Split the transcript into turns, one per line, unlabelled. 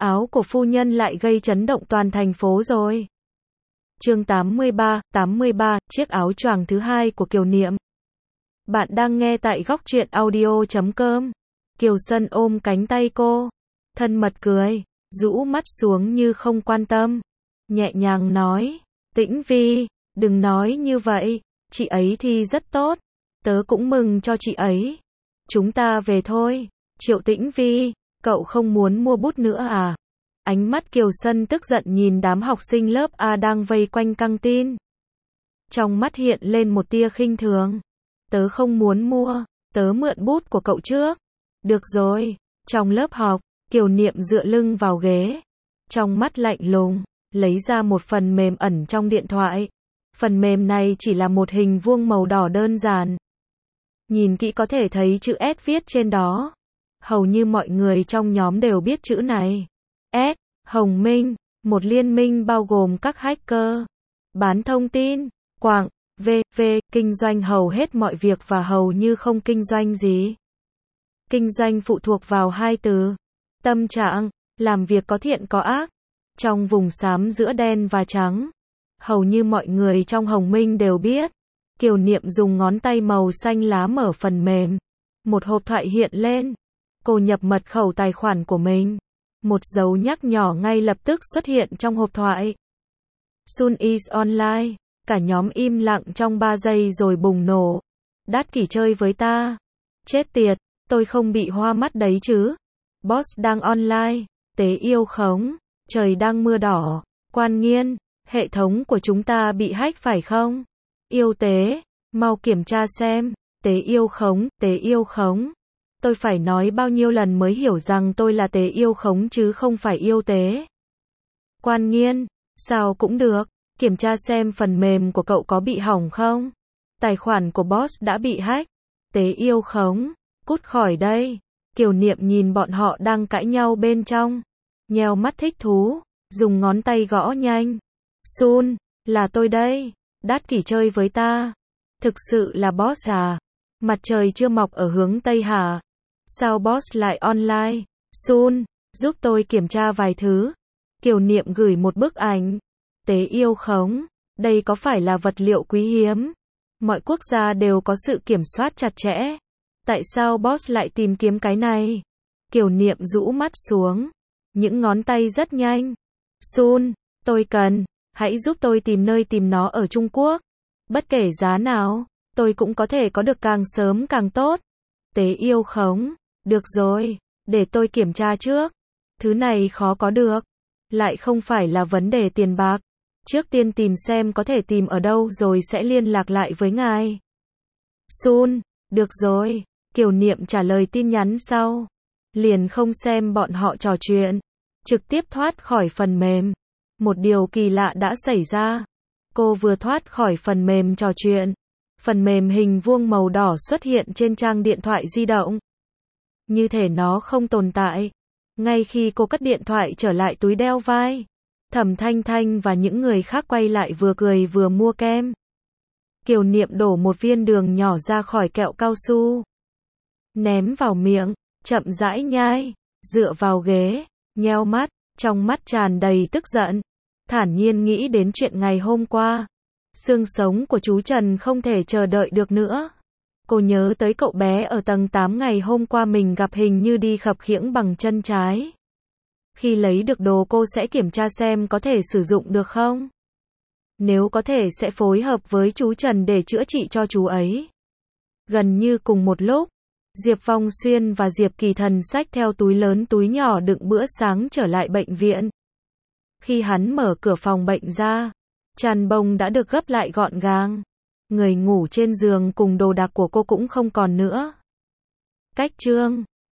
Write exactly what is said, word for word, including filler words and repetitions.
áo của phu nhân lại gây chấn động toàn thành phố rồi. Chương tám mươi ba, tám mươi ba, chiếc áo choàng thứ hai của Kiều Niệm. Bạn đang nghe tại góc truyện audio chấm com. Kiều Sân ôm cánh tay cô, thân mật cười, rũ mắt xuống như không quan tâm, nhẹ nhàng nói, Tĩnh Vi, đừng nói như vậy, chị ấy thì rất tốt, tớ cũng mừng cho chị ấy. Chúng ta về thôi. Triệu Tĩnh Vi, cậu không muốn mua bút nữa à? Ánh mắt Kiều Sân tức giận nhìn đám học sinh lớp A đang vây quanh căng tin. Trong mắt hiện lên một tia khinh thường. Tớ không muốn mua, tớ mượn bút của cậu trước. Được rồi. Trong lớp học, Kiều Niệm dựa lưng vào ghế. Trong mắt lạnh lùng, lấy ra một phần mềm ẩn trong điện thoại. Phần mềm này chỉ là một hình vuông màu đỏ đơn giản. Nhìn kỹ có thể thấy chữ S viết trên đó. Hầu như mọi người trong nhóm đều biết chữ này. S, Hồng Minh, một liên minh bao gồm các hacker, bán thông tin, quảng, V, V, kinh doanh hầu hết mọi việc và hầu như không kinh doanh gì. Kinh doanh phụ thuộc vào hai từ, tâm trạng, làm việc có thiện có ác. Trong vùng xám giữa đen và trắng, hầu như mọi người trong Hồng Minh đều biết. Kiều Niệm dùng ngón tay màu xanh lá mở phần mềm. Một hộp thoại hiện lên. Cô nhập mật khẩu tài khoản của mình. Một dấu nhắc nhỏ ngay lập tức xuất hiện trong hộp thoại. Sun is online. Cả nhóm im lặng trong ba giây rồi bùng nổ. Đát kỷ chơi với ta. Chết tiệt, tôi không bị hoa mắt đấy chứ. Boss đang online. Tế yêu khống. Trời đang mưa đỏ. Quan Nghiên, hệ thống của chúng ta bị hack phải không? Yêu tế, mau kiểm tra xem. Tế yêu khống, tế yêu khống. Tôi phải nói bao nhiêu lần mới hiểu rằng tôi là tế yêu khống chứ không phải yêu tế. Quan Nghiên, sao cũng được. Kiểm tra xem phần mềm của cậu có bị hỏng không? Tài khoản của boss đã bị hack. Tế yêu khống, cút khỏi đây. Kiều Niệm nhìn bọn họ đang cãi nhau bên trong. Nheo mắt thích thú, dùng ngón tay gõ nhanh. Sun, là tôi đây. Đát kỷ chơi với ta. Thực sự là boss à? Mặt trời chưa mọc ở hướng Tây hả? Sao boss lại online? Sun, giúp tôi kiểm tra vài thứ. Kiều Niệm gửi một bức ảnh. Tế yêu khống, đây có phải là vật liệu quý hiếm? Mọi quốc gia đều có sự kiểm soát chặt chẽ. Tại sao boss lại tìm kiếm cái này? Kiều Niệm rũ mắt xuống. Những ngón tay rất nhanh. Sun, tôi cần, hãy giúp tôi tìm nơi tìm nó ở Trung Quốc. Bất kể giá nào, tôi cũng có thể có được càng sớm càng tốt. Tế yêu khống, được rồi, để tôi kiểm tra trước. Thứ này khó có được. Lại không phải là vấn đề tiền bạc. Trước tiên tìm xem có thể tìm ở đâu rồi sẽ liên lạc lại với ngài. Sun, được rồi. Kiều Niệm trả lời tin nhắn sau. Liền không xem bọn họ trò chuyện. Trực tiếp thoát khỏi phần mềm. Một điều kỳ lạ đã xảy ra. Cô vừa thoát khỏi phần mềm trò chuyện. Phần mềm hình vuông màu đỏ xuất hiện trên trang điện thoại di động. Như thể nó không tồn tại. Ngay khi cô cất điện thoại trở lại túi đeo vai, Thẩm Thanh Thanh và những người khác quay lại vừa cười vừa mua kem. Kiều Niệm đổ một viên đường nhỏ ra khỏi kẹo cao su. Ném vào miệng, chậm rãi nhai, dựa vào ghế, nheo mắt, trong mắt tràn đầy tức giận. Thản nhiên nghĩ đến chuyện ngày hôm qua. Xương sống của chú Trần không thể chờ đợi được nữa. Cô nhớ tới cậu bé ở tầng tám ngày hôm qua mình gặp hình như đi khập khiễng bằng chân trái. Khi lấy được đồ cô sẽ kiểm tra xem có thể sử dụng được không. Nếu có thể sẽ phối hợp với chú Trần để chữa trị cho chú ấy. Gần như cùng một lúc, Diệp Phong Xuyên và Diệp Kỳ Thần xách theo túi lớn túi nhỏ đựng bữa sáng trở lại bệnh viện. Khi hắn mở cửa phòng bệnh ra, chăn bông đã được gấp lại gọn gàng. Người ngủ trên giường cùng đồ đạc của cô cũng không còn nữa. Cách chương